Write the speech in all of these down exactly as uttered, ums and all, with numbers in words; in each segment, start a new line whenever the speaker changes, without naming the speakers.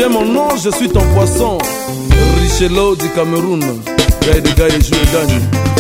tiens mon nom, je suis ton poisson. Richelo du Cameroun. Gaï de Gaï et Joué gagne.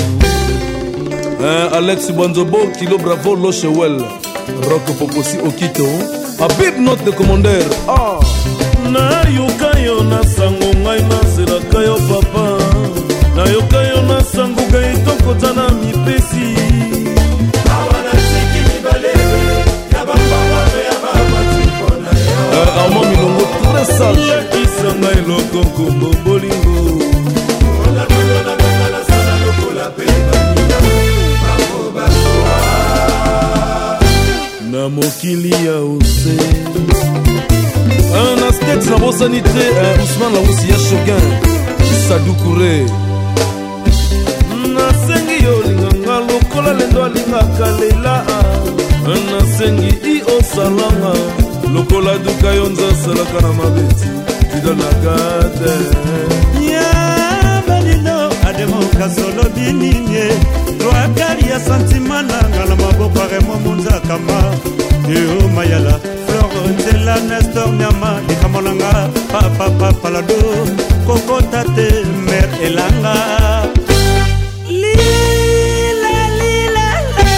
Hein, Alex Banzobo, Kilo Bravo, Lochewell. Rock Poposi Okito. Habib note de commandeur. Ah.
Na yoka yo na sango ngai na selaka yo papa. Na yoka yo na sango gai toko tana mipesi.
Awana seki mibalebe. Ya bamba wabe ya baba tipona ya.
Armand Milongo très sage.
Ya kisanga ilo konko bolingo.
Ona kono na kala sana loko la peba nina. Babo basoa.
Na mokili ya ose.
Un asket na bosanité, Ousmane Laoussi ya Shogun. Sadou Kouré.
Nasengi yo linganga lokola lendo alingaka leila. Nasengi i osalanga lokola duka yo nzasalaka na mabeti idonagade.
Ya balilo ademoka solo bininye. Toakali ya santimana ngala maboko remo munzakama. Yo mayala Florentela Nestor Nyama Likamolanga Papa Papa Lado Koko Tate Mer Elanga Lila Lila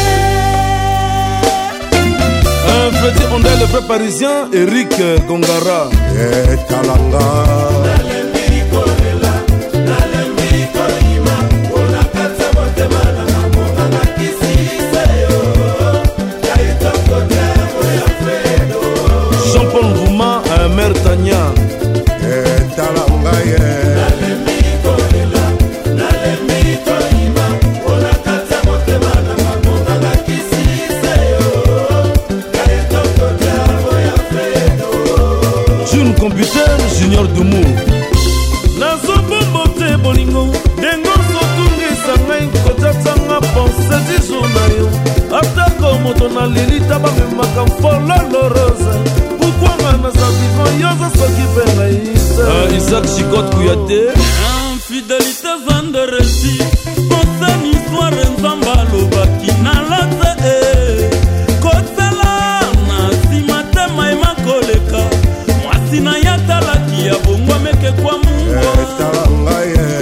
Un Freddy Ondel, le vrai parisien, Eric Gongara.
Et Talanga
Jean-Paul Vouma, un maire Tania.
Et Talanga
June Computer, Junior Doumou.
Nazobombo te bolingo dengo sotungisa ngai kotatanga pense diso na yo. Atako moto na lilita bamemaka mfololo rose. Pourquoi ngana za vivant yoza soki pe ngai.
Isaac Chicotte Kouyaté.
Infidélité Zanderesi Konsen histoire nzamba lobaki na late e Kotela na sima te maima koleka Mwasi na yatalaki ya bongwa meke kwa mungwa
Et Talanga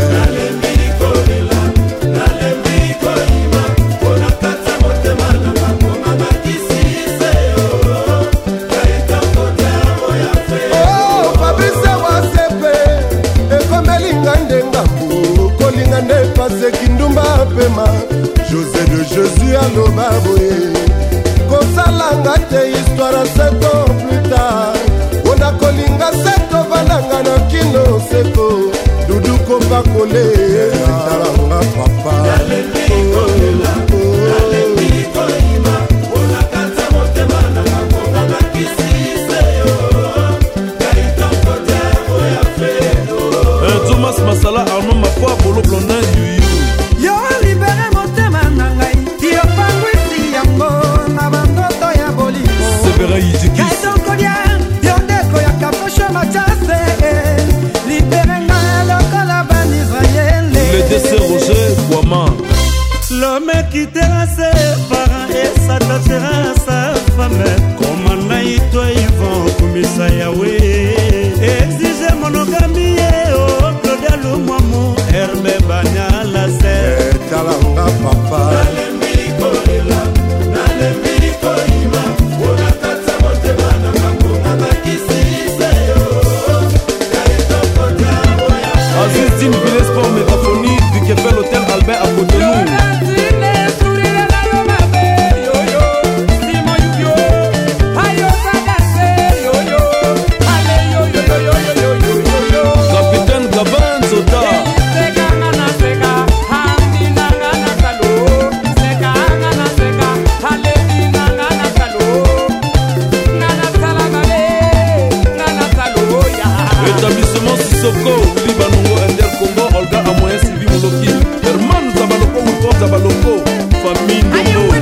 José de Jésus à l'Obaboé Kosalanga te histoire sept ans plus tard On a kolinga sept ans valanga na kino seko Doudou kopa kole Talanga papa
Thomas Masala, Arnaud Mafwa, Bolo Blondin, Yuyu.
Yo libere motema na ngai Yo pangwisi yango na bandoto ya bolingo
Séverin Yidikis.
Kaitonkolia yo ndeko ya kaposho machase Libere ngai lokola ban Israël
Le décès Roger Kouama.
L'homme quittera ses parents et s'attachera à sa femme Comme naito Yvon Kumisa Yahweh Exige monogamie oh Claudia Lumwamu Herbe Banyala se
Talanga papa
Aziz Dine Village Sport Métaphonie, Vicefel Hôtel Albert à Cotonou. Capitaine Gabin Zota. Établissement Sissoko, Libanongo, Ender Congo, Olga Amoyen, Sylvie Moloki, Herman Zabaloko, Wilford Zabaloko, famille Ndongo.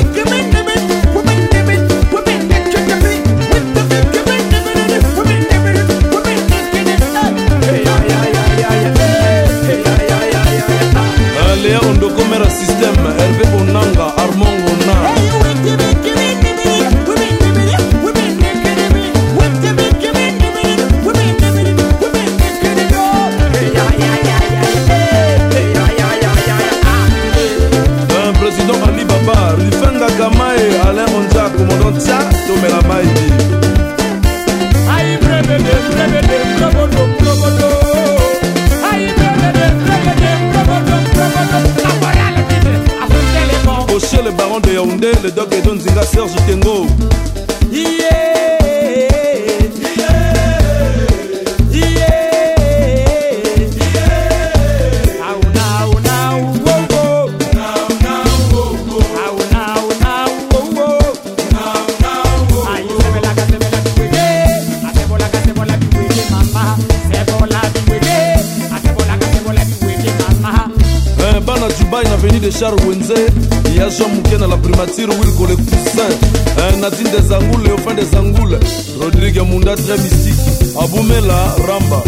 Léa Ondoko, Mera System, Hervé Onanga, Armand Ona. omela maidi
Aïe brevede, brevede, brobodo, brobodo Aïe brevede, brevede, brobodo, brobodo La morale vive, affronter les bons
Gaucher le baron de Yaoundé, le doc Edon Zinga, Serge Tengo
Yeah
bana Dubaï na veni de Charles Wenze ya Jean Mouké na la primature Wilco le Poussin Nadine des Angoules, Léophane des Angoules Rodrigue Munda très mystique Aboumela Ramba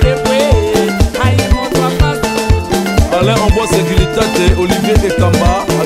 Alain Amboise Sécurité, Olivier Ekamba